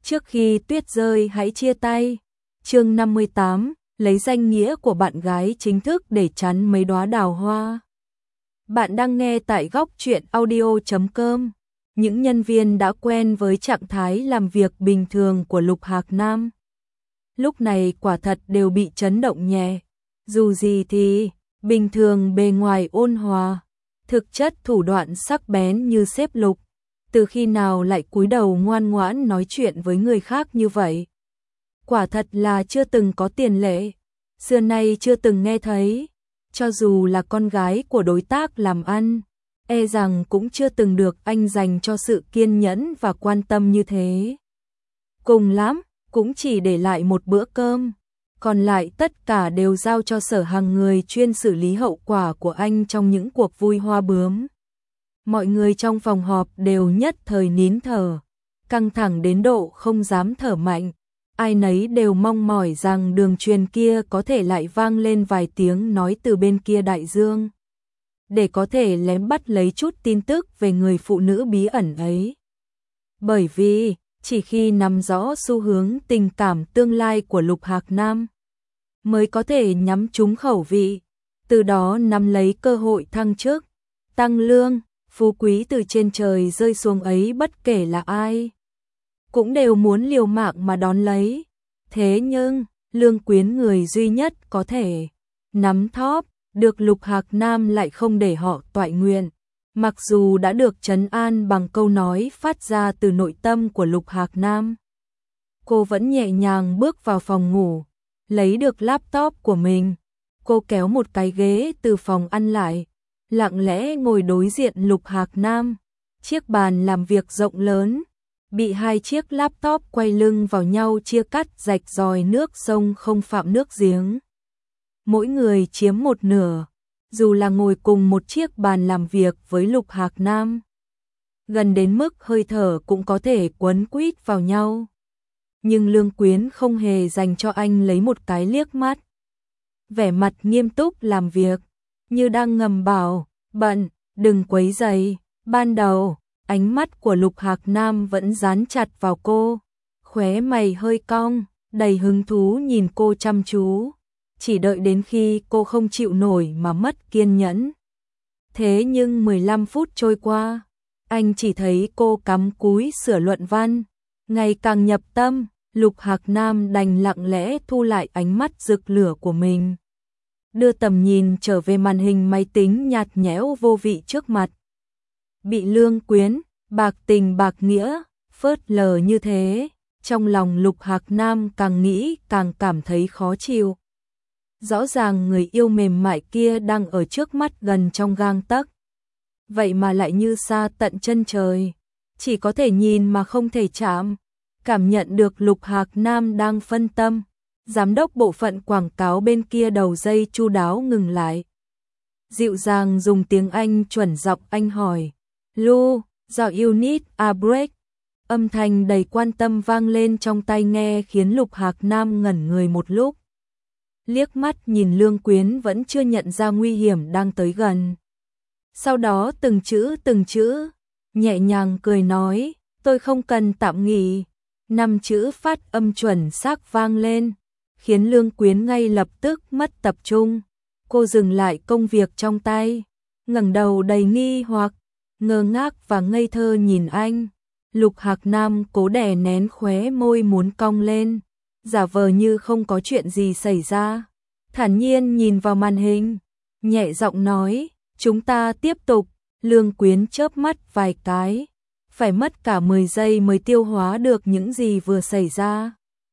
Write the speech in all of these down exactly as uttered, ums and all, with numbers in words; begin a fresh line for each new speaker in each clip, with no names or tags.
Trước khi tuyết rơi hãy chia tay. Chương năm mươi tám, lấy danh nghĩa của bạn gái chính thức để chắn mấy đóa đào hoa. Bạn đang nghe tại góc truyện audio chấm com. Những nhân viên đã quen với trạng thái làm việc bình thường của Lục Hạc Nam. Lúc này quả thật đều bị chấn động nhẹ. Dù gì thì, bình thường bề ngoài ôn hòa, thực chất thủ đoạn sắc bén như sếp Lục. Từ khi nào lại cúi đầu ngoan ngoãn nói chuyện với người khác như vậy? Quả thật là chưa từng có tiền lệ, xưa nay chưa từng nghe thấy, cho dù là con gái của đối tác làm ăn, e rằng cũng chưa từng được anh dành cho sự kiên nhẫn và quan tâm như thế. Cùng lắm, cũng chỉ để lại một bữa cơm, còn lại tất cả đều giao cho Sở Hằng, người chuyên xử lý hậu quả của anh trong những cuộc vui hoa bướm. Mọi người trong phòng họp đều nhất thời nín thở, căng thẳng đến độ không dám thở mạnh. Ai nấy đều mong mỏi rằng đường truyền kia có thể lại vang lên vài tiếng nói từ bên kia đại dương, để có thể lén bắt lấy chút tin tức về người phụ nữ bí ẩn ấy. Bởi vì, chỉ khi nắm rõ xu hướng tình cảm tương lai của Lục Hạc Nam, mới có thể nhắm trúng khẩu vị, từ đó nắm lấy cơ hội thăng chức, tăng lương, phú quý từ trên trời rơi xuống ấy, bất kể là ai cũng đều muốn liều mạng mà đón lấy. Thế nhưng, Lương Quyến, người duy nhất có thể nắm thóp được Lục Hạc Nam, lại không để họ toại nguyện. Mặc dù đã được trấn an bằng câu nói phát ra từ nội tâm của Lục Hạc Nam, cô vẫn nhẹ nhàng bước vào phòng ngủ, lấy được laptop của mình. Cô kéo một cái ghế từ phòng ăn lại, lặng lẽ ngồi đối diện Lục Hạc Nam. Chiếc bàn làm việc rộng lớn, bị hai chiếc laptop quay lưng vào nhau chia cắt rạch ròi nước sông không phạm nước giếng. Mỗi người chiếm một nửa, dù là ngồi cùng một chiếc bàn làm việc với Lục Hạc Nam, gần đến mức hơi thở cũng có thể quấn quýt vào nhau. Nhưng Lương Quyến không hề dành cho anh lấy một cái liếc mắt. Vẻ mặt nghiêm túc làm việc, như đang ngầm bảo, bận, đừng quấy rầy. Ban đầu, ánh mắt của Lục Hạc Nam vẫn dán chặt vào cô, khóe mày hơi cong, đầy hứng thú nhìn cô chăm chú, chỉ đợi đến khi cô không chịu nổi mà mất kiên nhẫn. Thế nhưng mười lăm phút trôi qua, anh chỉ thấy cô cắm cúi sửa luận văn, ngày càng nhập tâm. Lục Hạc Nam đành lặng lẽ thu lại ánh mắt rực lửa của mình, đưa tầm nhìn trở về màn hình máy tính nhạt nhẽo vô vị trước mặt. Bị Lương Quyến, bạc tình bạc nghĩa, phớt lờ như thế, trong lòng Lục Hạc Nam càng nghĩ càng cảm thấy khó chịu. Rõ ràng người yêu mềm mại kia đang ở trước mắt gần trong gang tấc, vậy mà lại như xa tận chân trời, chỉ có thể nhìn mà không thể chạm. Cảm nhận được Lục Hạc Nam đang phân tâm, giám đốc bộ phận quảng cáo bên kia đầu dây chu đáo ngừng lại. Dịu dàng dùng tiếng Anh chuẩn giọng anh hỏi, Lu, do you need a break? Âm thanh đầy quan tâm vang lên trong tai nghe khiến Lục Hạc Nam ngẩn người một lúc. Liếc mắt nhìn Lương Quyến vẫn chưa nhận ra nguy hiểm đang tới gần. Sau đó từng chữ từng chữ, nhẹ nhàng cười nói, tôi không cần tạm nghỉ. Năm chữ phát âm chuẩn xác vang lên, khiến Lương Quyến ngay lập tức mất tập trung. Cô dừng lại công việc trong tay, ngẩng đầu đầy nghi hoặc, ngơ ngác và ngây thơ nhìn anh. Lục Hạc Nam cố đè nén khóe môi muốn cong lên, giả vờ như không có chuyện gì xảy ra, thản nhiên nhìn vào màn hình, nhẹ giọng nói, chúng ta tiếp tục. Lương Quyến chớp mắt vài cái, phải mất cả mười giây mới tiêu hóa được những gì vừa xảy ra.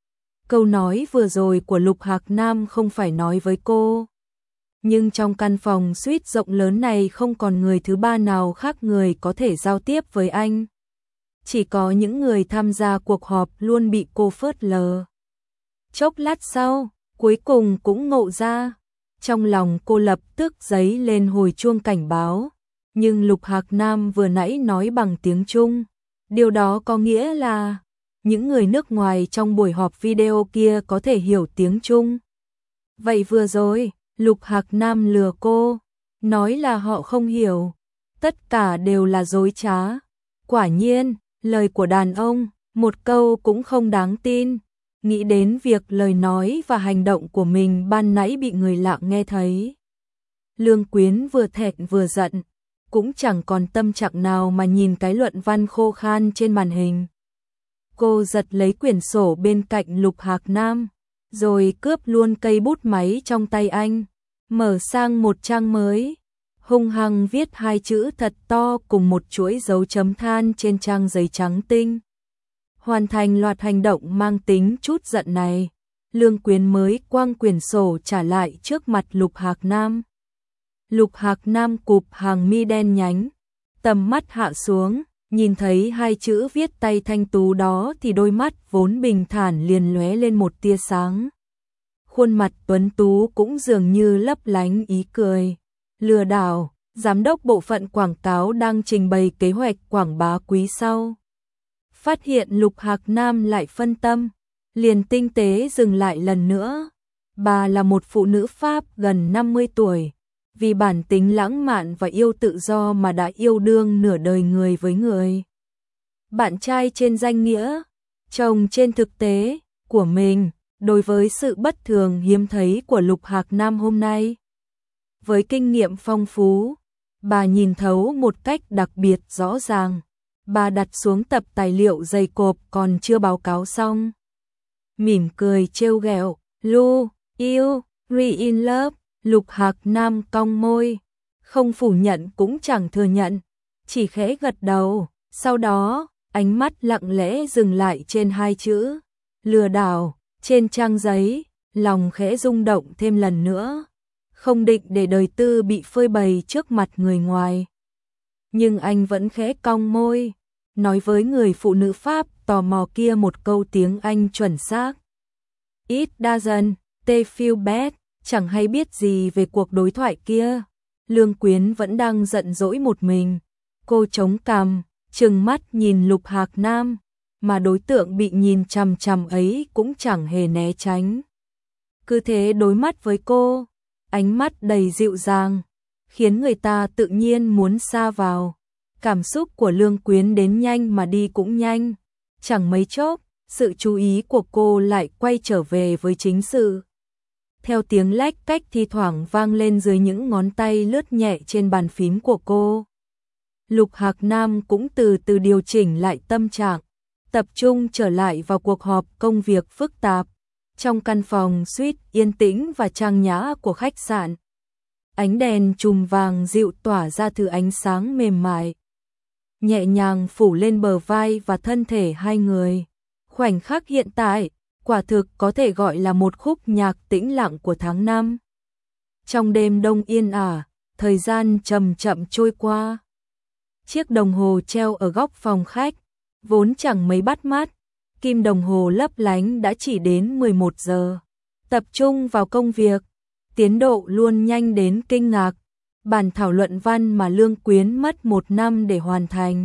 Câu nói vừa rồi của Lục Hạc Nam không phải nói với cô, nhưng trong căn phòng suite rộng lớn này không còn người thứ ba nào khác người có thể giao tiếp với anh. Chỉ có những người tham gia cuộc họp luôn bị cô phớt lờ. Chốc lát sau, cuối cùng cũng ngộ ra, trong lòng cô lập tức giấy lên hồi chuông cảnh báo. Nhưng Lục Hạc Nam vừa nãy nói bằng tiếng Trung, điều đó có nghĩa là những người nước ngoài trong buổi họp video kia có thể hiểu tiếng Trung. Vậy vừa rồi, Lục Hạc Nam lừa cô, nói là họ không hiểu, tất cả đều là dối trá. Quả nhiên, lời của đàn ông một câu cũng không đáng tin. Nghĩ đến việc lời nói và hành động của mình ban nãy bị người lạ nghe thấy. Lương Quyến vừa thẹn vừa giận, cũng chẳng còn tâm trạng nào mà nhìn cái luận văn khô khan trên màn hình. Cô giật lấy quyển sổ bên cạnh Lục Hạc Nam, rồi cướp luôn cây bút máy trong tay anh, mở sang một trang mới, hung hăng viết hai chữ thật to cùng một chuỗi dấu chấm than trên trang giấy trắng tinh. Hoàn thành loạt hành động mang tính chút giận này, Lương Quyến mới quăng quyển sổ trả lại trước mặt Lục Hạc Nam. Lục Hạc Nam cụp hàng mi đen nhánh, tầm mắt hạ xuống, nhìn thấy hai chữ viết tay thanh tú đó thì đôi mắt vốn bình thản liền lóe lên một tia sáng. Khuôn mặt tuấn tú cũng dường như lấp lánh ý cười. Lừa đảo, giám đốc bộ phận quảng cáo đang trình bày kế hoạch quảng bá quý sau. Phát hiện Lục Hạc Nam lại phân tâm, liền tinh tế dừng lại lần nữa. Bà là một phụ nữ Pháp gần năm mươi tuổi, vì bản tính lãng mạn và yêu tự do mà đã yêu đương nửa đời người với người. Bạn trai trên danh nghĩa, chồng trên thực tế của mình, đối với sự bất thường hiếm thấy của Lục Hạc Nam hôm nay. Với kinh nghiệm phong phú, bà nhìn thấu một cách đặc biệt rõ ràng. Bà đặt xuống tập tài liệu dày cộp còn chưa báo cáo xong. Mỉm cười trêu ghẹo, Lu, yêu, re in love. Lục Hạc Nam cong môi, không phủ nhận cũng chẳng thừa nhận, chỉ khẽ gật đầu. Sau đó, ánh mắt lặng lẽ dừng lại trên hai chữ lừa đảo trên trang giấy, lòng khẽ rung động thêm lần nữa. Không định để đời tư bị phơi bày trước mặt người ngoài. Nhưng anh vẫn khẽ cong môi, nói với người phụ nữ Pháp tò mò kia một câu tiếng Anh chuẩn xác. It doesn't, they feel bad. Chẳng hay biết gì về cuộc đối thoại kia. Lương Quyến vẫn đang giận dỗi một mình. Cô chống cằm, trừng mắt nhìn Lục Hạc Nam, mà đối tượng bị nhìn chằm chằm ấy cũng chẳng hề né tránh. Cứ thế đối mắt với cô, ánh mắt đầy dịu dàng, khiến người ta tự nhiên muốn sa vào. Cảm xúc của Lương Quyến đến nhanh mà đi cũng nhanh. Chẳng mấy chốc, sự chú ý của cô lại quay trở về với chính sự. Theo tiếng lách cách thi thoảng vang lên dưới những ngón tay lướt nhẹ trên bàn phím của cô. Lục Hạc Nam cũng từ từ điều chỉnh lại tâm trạng, tập trung trở lại vào cuộc họp công việc phức tạp. Trong căn phòng suite yên tĩnh và trang nhã của khách sạn, ánh đèn chùm vàng dịu tỏa ra thứ ánh sáng mềm mại, nhẹ nhàng phủ lên bờ vai và thân thể hai người. Khoảnh khắc hiện tại, quả thực có thể gọi là một khúc nhạc tĩnh lặng của tháng năm. Trong đêm đông yên ả, thời gian chậm chậm trôi qua. Chiếc đồng hồ treo ở góc phòng khách, vốn chẳng mấy bắt mắt, kim đồng hồ lấp lánh đã chỉ đến mười một giờ. Tập trung vào công việc, tiến độ luôn nhanh đến kinh ngạc. Bản thảo luận văn mà Lương Quyến mất một năm để hoàn thành,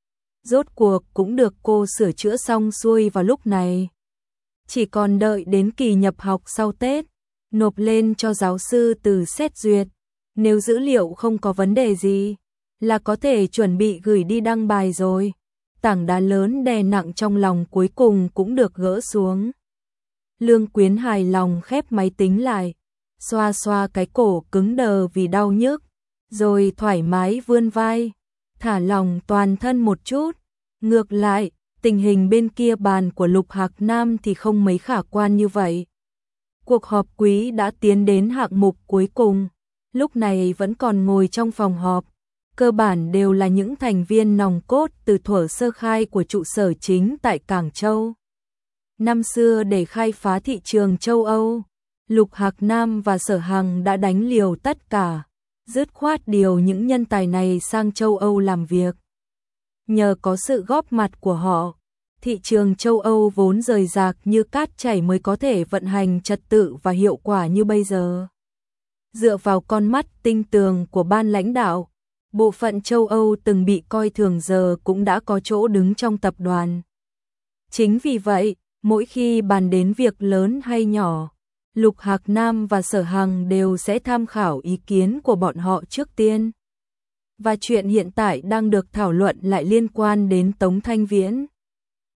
rốt cuộc cũng được cô sửa chữa xong xuôi vào lúc này. Chỉ còn đợi đến kỳ nhập học sau Tết, nộp lên cho giáo sư từ xét duyệt. Nếu dữ liệu không có vấn đề gì, là có thể chuẩn bị gửi đi đăng bài rồi. Tảng đá lớn đè nặng trong lòng cuối cùng cũng được gỡ xuống. Lương Quyến hài lòng khép máy tính lại, xoa xoa cái cổ cứng đờ vì đau nhức, rồi thoải mái vươn vai, thả lỏng toàn thân một chút. Ngược lại, tình hình bên kia bàn của Lục Hạc Nam thì không mấy khả quan như vậy. Cuộc họp quý đã tiến đến hạng mục cuối cùng, lúc này vẫn còn ngồi trong phòng họp. Cơ bản đều là những thành viên nòng cốt từ thuở sơ khai của trụ sở chính tại Cảng Châu. Năm xưa để khai phá thị trường châu Âu, Lục Hạc Nam và Sở Hằng đã đánh liều tất cả, dứt khoát điều những nhân tài này sang châu Âu làm việc. Nhờ có sự góp mặt của họ, thị trường châu Âu vốn rời rạc như cát chảy mới có thể vận hành trật tự và hiệu quả như bây giờ. Dựa vào con mắt tinh tường của ban lãnh đạo, bộ phận châu Âu từng bị coi thường giờ cũng đã có chỗ đứng trong tập đoàn. Chính vì vậy, mỗi khi bàn đến việc lớn hay nhỏ, Lục Hạc Nam và Sở Hằng đều sẽ tham khảo ý kiến của bọn họ trước tiên. Và chuyện hiện tại đang được thảo luận lại liên quan đến Tống Thanh Viễn.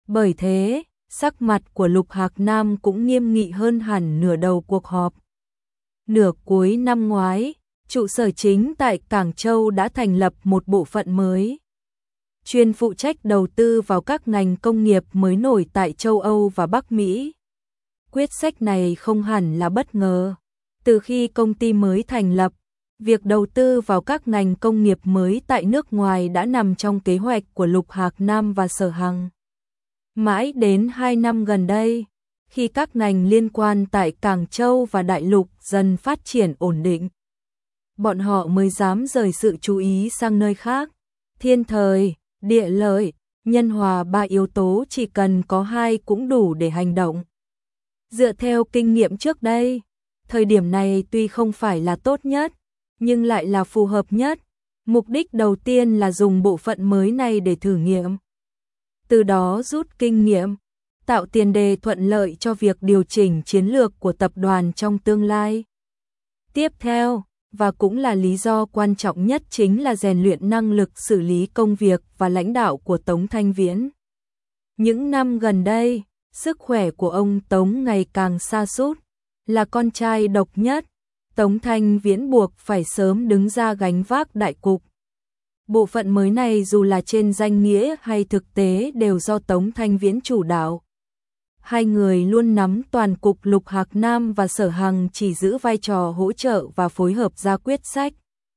Bởi thế, sắc mặt của Lục Hạc Nam cũng nghiêm nghị hơn hẳn nửa đầu cuộc họp. Nửa cuối năm ngoái, trụ sở chính tại Cảng Châu đã thành lập một bộ phận mới, chuyên phụ trách đầu tư vào các ngành công nghiệp mới nổi tại châu Âu và Bắc Mỹ. Quyết sách này không hẳn là bất ngờ. Từ khi công ty mới thành lập, việc đầu tư vào các ngành công nghiệp mới tại nước ngoài đã nằm trong kế hoạch của Lục Hạc Nam và Sở Hằng. Mãi đến hai năm gần đây, khi các ngành liên quan tại Cảng Châu và Đại Lục dần phát triển ổn định, bọn họ mới dám rời sự chú ý sang nơi khác. Thiên thời, địa lợi, nhân hòa ba yếu tố chỉ cần có hai cũng đủ để hành động. Dựa theo kinh nghiệm trước đây, thời điểm này tuy không phải là tốt nhất, nhưng lại là phù hợp nhất. Mục đích đầu tiên là dùng bộ phận mới này để thử nghiệm, từ đó rút kinh nghiệm, tạo tiền đề thuận lợi cho việc điều chỉnh chiến lược của tập đoàn trong tương lai. Tiếp theo, và cũng là lý do quan trọng nhất, chính là rèn luyện năng lực xử lý công việc và lãnh đạo của Tống Thanh Viễn. Những năm gần đây, sức khỏe của ông Tống ngày càng sa sút, là con trai độc nhất, Tống Thanh Viễn buộc phải sớm đứng ra gánh vác đại cục. Bộ phận mới này dù là trên danh nghĩa hay thực tế đều do Tống Thanh Viễn chủ đạo. Hai người luôn nắm toàn cục, Lục Hạc Nam và Sở Hằng chỉ giữ vai trò hỗ trợ và phối hợp ra quyết sách.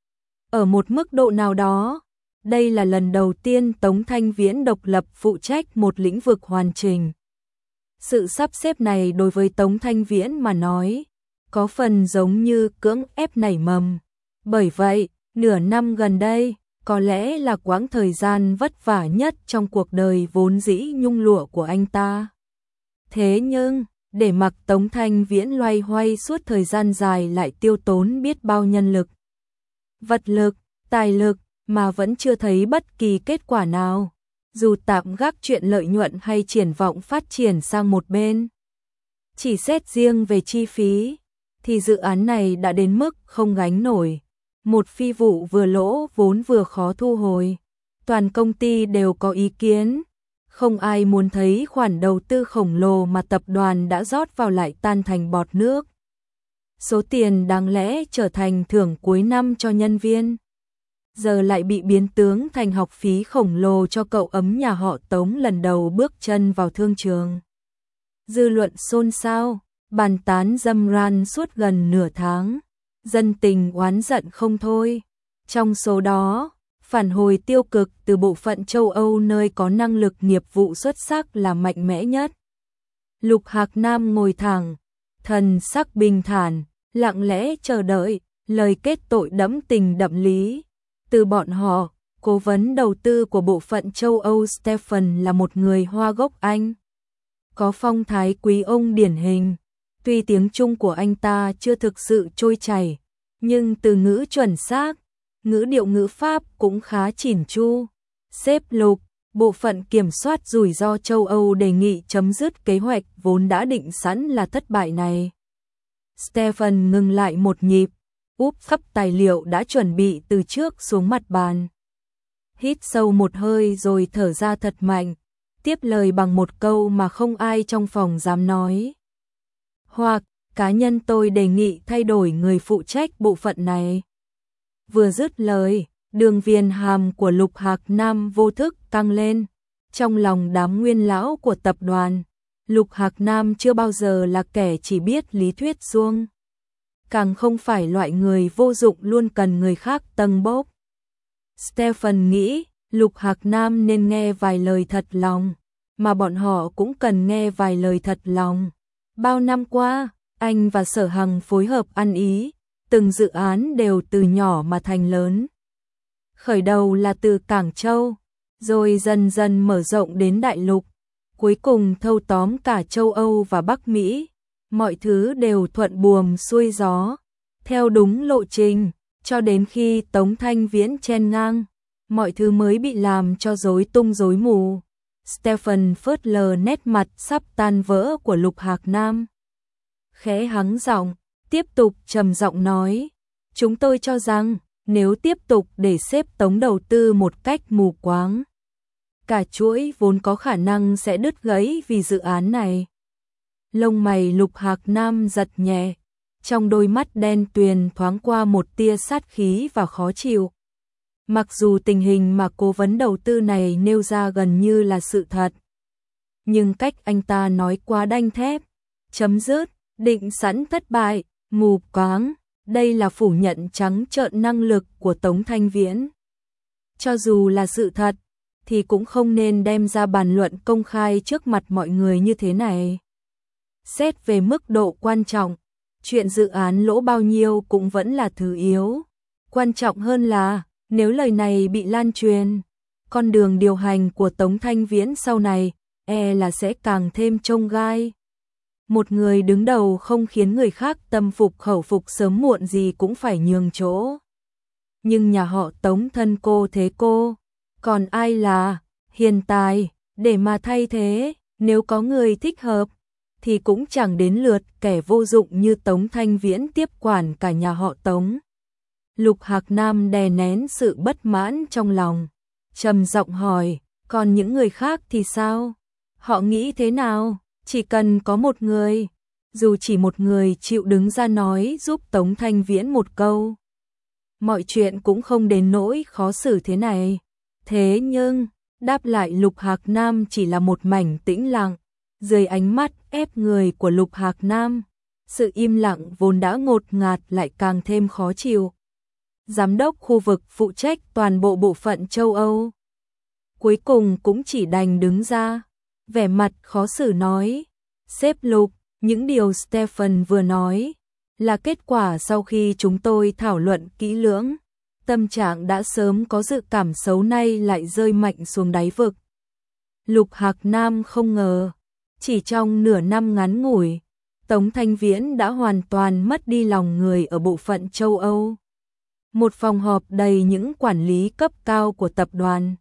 Ở một mức độ nào đó, đây là lần đầu tiên Tống Thanh Viễn độc lập phụ trách một lĩnh vực hoàn chỉnh. Sự sắp xếp này đối với Tống Thanh Viễn mà nói, có phần giống như cưỡng ép nảy mầm. Bởi vậy, nửa năm gần đây, có lẽ là quãng thời gian vất vả nhất trong cuộc đời vốn dĩ nhung lụa của anh ta. Thế nhưng, để mặc Tống Thanh Viễn loay hoay suốt thời gian dài lại tiêu tốn biết bao nhân lực, vật lực, tài lực mà vẫn chưa thấy bất kỳ kết quả nào. Dù tạm gác chuyện lợi nhuận hay triển vọng phát triển sang một bên, chỉ xét riêng về chi phí, thì dự án này đã đến mức không gánh nổi. Một phi vụ vừa lỗ vốn vừa khó thu hồi. Toàn công ty đều có ý kiến. Không ai muốn thấy khoản đầu tư khổng lồ mà tập đoàn đã rót vào lại tan thành bọt nước. Số tiền đáng lẽ trở thành thưởng cuối năm cho nhân viên, giờ lại bị biến tướng thành học phí khổng lồ cho cậu ấm nhà họ Tống lần đầu bước chân vào thương trường. Dư luận xôn xao, bàn tán râm ran suốt gần nửa tháng, dân tình oán giận không thôi. Trong số đó, phản hồi tiêu cực từ bộ phận châu Âu nơi có năng lực nghiệp vụ xuất sắc là mạnh mẽ nhất. Lục Hạc Nam ngồi thẳng, thần sắc bình thản, lặng lẽ chờ đợi lời kết tội đẫm tình đậm lý từ bọn họ. Cố vấn đầu tư của bộ phận châu Âu Stephen là một người Hoa gốc Anh, có phong thái quý ông điển hình. Tuy tiếng Trung của anh ta chưa thực sự trôi chảy, nhưng từ ngữ chuẩn xác, ngữ điệu ngữ pháp cũng khá chỉn chu. Sếp Lục, bộ phận kiểm soát rủi ro châu Âu đề nghị chấm dứt kế hoạch vốn đã định sẵn là thất bại này. Stephen ngừng lại một nhịp, úp khắp tài liệu đã chuẩn bị từ trước xuống mặt bàn. Hít sâu một hơi rồi thở ra thật mạnh, tiếp lời bằng một câu mà không ai trong phòng dám nói. Hoặc, cá nhân tôi đề nghị thay đổi người phụ trách bộ phận này. Vừa dứt lời, đường viền hàm của Lục Hạc Nam vô thức căng lên. Trong lòng đám nguyên lão của tập đoàn, Lục Hạc Nam chưa bao giờ là kẻ chỉ biết lý thuyết suông, càng không phải loại người vô dụng luôn cần người khác tâng bốc. Stephen nghĩ Lục Hạc Nam nên nghe vài lời thật lòng, mà bọn họ cũng cần nghe vài lời thật lòng. Bao năm qua, anh và Sở Hằng phối hợp ăn ý, từng dự án đều từ nhỏ mà thành lớn. Khởi đầu là từ Cảng Châu, rồi dần dần mở rộng đến Đại Lục, cuối cùng thâu tóm cả châu Âu và Bắc Mỹ. Mọi thứ đều thuận buồm xuôi gió, theo đúng lộ trình, cho đến khi Tống Thanh Viễn chen ngang, mọi thứ mới bị làm cho rối tung rối mù. Stephen phớt lờ nét mặt sắp tan vỡ của Lục Hạc Nam, khẽ hắng giọng, tiếp tục trầm giọng nói, chúng tôi cho rằng nếu tiếp tục để xếp Tống đầu tư một cách mù quáng, cả chuỗi vốn có khả năng sẽ đứt gãy vì dự án này. Lông mày Lục Hạc Nam giật nhẹ, trong đôi mắt đen tuyền thoáng qua một tia sát khí và khó chịu. Mặc dù tình hình mà cố vấn đầu tư này nêu ra gần như là sự thật, nhưng cách anh ta nói quá đanh thép, chấm dứt, định sẵn thất bại, mù quáng, đây là phủ nhận trắng trợn năng lực của Tống Thanh Viễn. Cho dù là sự thật, thì cũng không nên đem ra bàn luận công khai trước mặt mọi người như thế này. Xét về mức độ quan trọng, chuyện dự án lỗ bao nhiêu cũng vẫn là thứ yếu. Quan trọng hơn là, nếu lời này bị lan truyền, con đường điều hành của Tống Thanh Viễn sau này, e là sẽ càng thêm chông gai. Một người đứng đầu không khiến người khác tâm phục khẩu phục sớm muộn gì cũng phải nhường chỗ. Nhưng nhà họ Tống thân cô thế cô, còn ai là hiền tài để mà thay thế, nếu có người thích hợp, thì cũng chẳng đến lượt kẻ vô dụng như Tống Thanh Viễn tiếp quản cả nhà họ Tống. Lục Hạc Nam đè nén sự bất mãn trong lòng, trầm giọng hỏi, còn những người khác thì sao? Họ nghĩ thế nào? Chỉ cần có một người, dù chỉ một người chịu đứng ra nói giúp Tống Thanh Viễn một câu, mọi chuyện cũng không đến nỗi khó xử thế này. Thế nhưng, đáp lại Lục Hạc Nam chỉ là một mảnh tĩnh lặng. Dưới ánh mắt ép người của Lục Hạc Nam, sự im lặng vốn đã ngột ngạt lại càng thêm khó chịu. Giám đốc khu vực phụ trách toàn bộ bộ phận châu Âu cuối cùng cũng chỉ đành đứng ra, vẻ mặt khó xử nói, sếp Lục, những điều Stephen vừa nói là kết quả sau khi chúng tôi thảo luận kỹ lưỡng. Tâm trạng đã sớm có dự cảm xấu nay lại rơi mạnh xuống đáy vực. Lục Hạc Nam không ngờ, chỉ trong nửa năm ngắn ngủi, Tống Thanh Viễn đã hoàn toàn mất đi lòng người ở bộ phận châu Âu. Một phòng họp đầy những quản lý cấp cao của tập đoàn.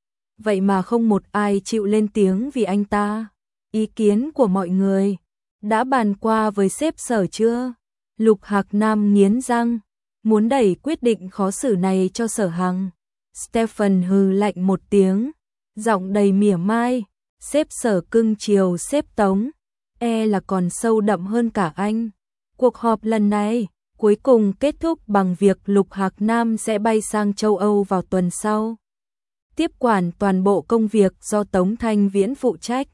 Vậy mà không một ai chịu lên tiếng vì anh ta. Ý kiến của mọi người đã bàn qua với sếp Sở chưa? Lục Hạc Nam nghiến răng, muốn đẩy quyết định khó xử này cho Sở Hằng. Stephen hừ lạnh một tiếng, giọng đầy mỉa mai, sếp Sở cưng chiều sếp Tống, e là còn sâu đậm hơn cả anh. Cuộc họp lần này cuối cùng kết thúc bằng việc Lục Hạc Nam sẽ bay sang châu Âu vào tuần sau, tiếp quản toàn bộ công việc do Tống Thanh Viễn phụ trách.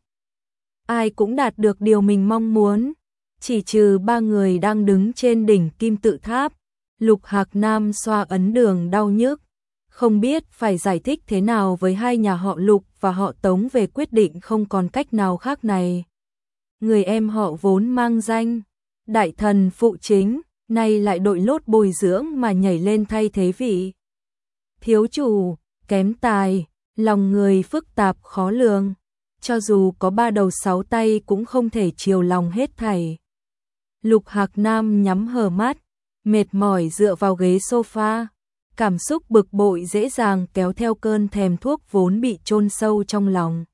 Ai cũng đạt được điều mình mong muốn, chỉ trừ ba người đang đứng trên đỉnh kim tự tháp. Lục Hạc Nam xoa ấn đường đau nhức, không biết phải giải thích thế nào với hai nhà họ Lục và họ Tống về quyết định không còn cách nào khác này. Người em họ vốn mang danh đại thần phụ chính, nay lại đội lốt bồi dưỡng mà nhảy lên thay thế vị thiếu chủ, kém tài, lòng người phức tạp khó lường, cho dù có ba đầu sáu tay cũng không thể chiều lòng hết thảy. Lục Hạc Nam nhắm hờ mắt, mệt mỏi dựa vào ghế sofa, cảm xúc bực bội dễ dàng kéo theo cơn thèm thuốc vốn bị chôn sâu trong lòng.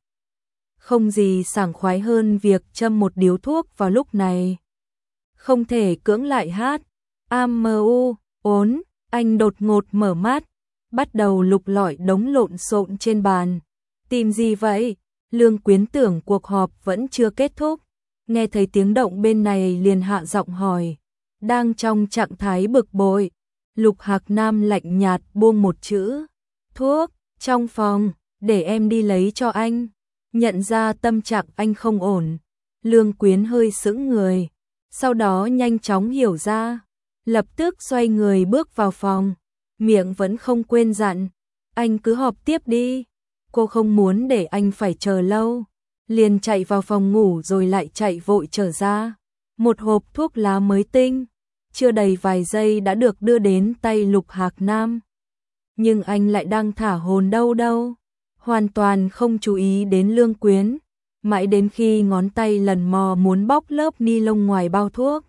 Không gì sảng khoái hơn việc châm một điếu thuốc vào lúc này. Không thể cưỡng lại hát. Am mơ u, ốn, anh đột ngột mở mắt, bắt đầu lục lọi đống lộn xộn trên bàn. Tìm gì vậy? Lương Quyến tưởng cuộc họp vẫn chưa kết thúc, nghe thấy tiếng động bên này liền hạ giọng hỏi. Đang trong trạng thái bực bội, Lục Hạc Nam lạnh nhạt buông một chữ. Thuốc, trong phòng, để em đi lấy cho anh. Nhận ra tâm trạng anh không ổn, Lương Quyến hơi sững người, sau đó nhanh chóng hiểu ra, lập tức xoay người bước vào phòng, miệng vẫn không quên dặn, anh cứ họp tiếp đi. Cô không muốn để anh phải chờ lâu, liền chạy vào phòng ngủ rồi lại chạy vội trở ra. Một hộp thuốc lá mới tinh, chưa đầy vài giây đã được đưa đến tay Lục Hạc Nam. Nhưng anh lại đang thả hồn đâu đâu, hoàn toàn không chú ý đến Lương Quyến, mãi đến khi ngón tay lần mò muốn bóc lớp ni lông ngoài bao thuốc,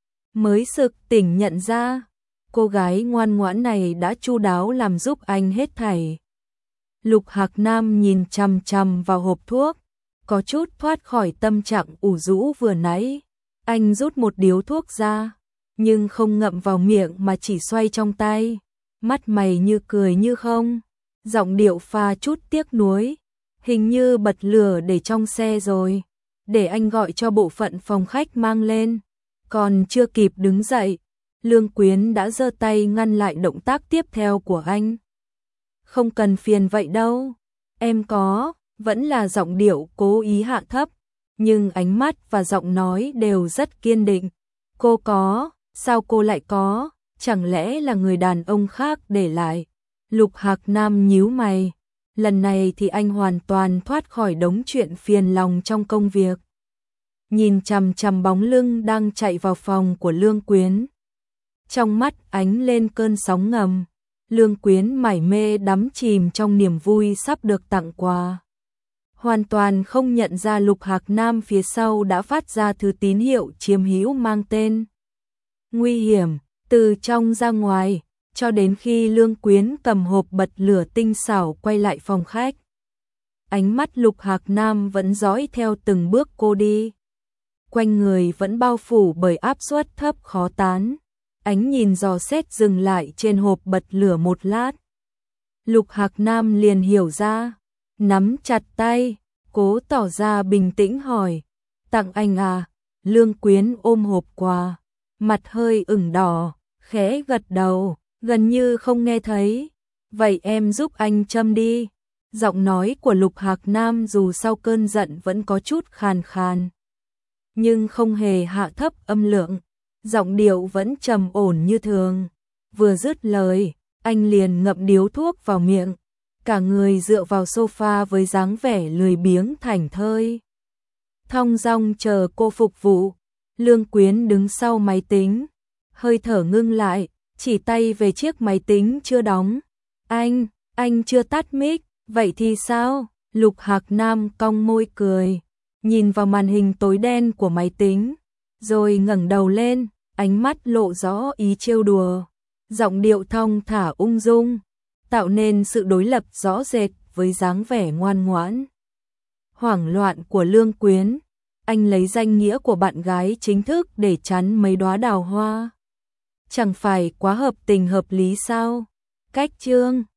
mới sực tỉnh nhận ra, cô gái ngoan ngoãn này đã chu đáo làm giúp anh hết thảy. Lục Hạc Nam nhìn chằm chằm vào hộp thuốc, có chút thoát khỏi tâm trạng ủ rũ vừa nãy. Anh rút một điếu thuốc ra, nhưng không ngậm vào miệng mà chỉ xoay trong tay, mắt mày như cười như không, giọng điệu pha chút tiếc nuối. Hình như bật lửa để trong xe rồi, để anh gọi cho bộ phận phòng khách mang lên. Còn chưa kịp đứng dậy, Lương Quyến đã giơ tay ngăn lại động tác tiếp theo của anh. Không cần phiền vậy đâu, em có, vẫn là giọng điệu cố ý hạ thấp, nhưng ánh mắt và giọng nói đều rất kiên định. Cô có, sao cô lại có, chẳng lẽ là người đàn ông khác để lại? Lục Hạc Nam nhíu mày, lần này thì anh hoàn toàn thoát khỏi đống chuyện phiền lòng trong công việc. Nhìn chằm chằm bóng lưng đang chạy vào phòng của Lương Quyến. Trong mắt ánh lên cơn sóng ngầm, Lương Quyến mải mê đắm chìm trong niềm vui sắp được tặng quà. Hoàn toàn không nhận ra Lục Hạc Nam phía sau đã phát ra thứ tín hiệu chiếm hữu mang tên nguy hiểm, từ trong ra ngoài, cho đến khi Lương Quyến cầm hộp bật lửa tinh xảo quay lại phòng khách. Ánh mắt Lục Hạc Nam vẫn dõi theo từng bước cô đi. Quanh người vẫn bao phủ bởi áp suất thấp khó tán. Ánh nhìn dò xét dừng lại trên hộp bật lửa một lát. Lục Hạc Nam liền hiểu ra, nắm chặt tay, cố tỏ ra bình tĩnh hỏi, tặng anh à? Lương Quyến ôm hộp quà, mặt hơi ửng đỏ, khẽ gật đầu, gần như không nghe thấy. Vậy em giúp anh châm đi. Giọng nói của Lục Hạc Nam dù sau cơn giận vẫn có chút khàn khàn, nhưng không hề hạ thấp âm lượng, giọng điệu vẫn trầm ổn như thường. Vừa dứt lời, anh liền ngậm điếu thuốc vào miệng, cả người dựa vào sofa với dáng vẻ lười biếng thảnh thơi. Thong dong chờ cô phục vụ. Lương Quyến đứng sau máy tính, hơi thở ngưng lại, chỉ tay về chiếc máy tính chưa đóng. Anh, anh chưa tắt mic, vậy thì sao? Lục Hạc Nam cong môi cười, nhìn vào màn hình tối đen của máy tính, rồi ngẩng đầu lên, ánh mắt lộ rõ ý trêu đùa, giọng điệu thong thả ung dung, tạo nên sự đối lập rõ rệt với dáng vẻ ngoan ngoãn. Hoảng loạn của Lương Quyến, anh lấy danh nghĩa của bạn gái chính thức để chắn mấy đóa đào hoa. Chẳng phải quá hợp tình hợp lý sao? Cách chương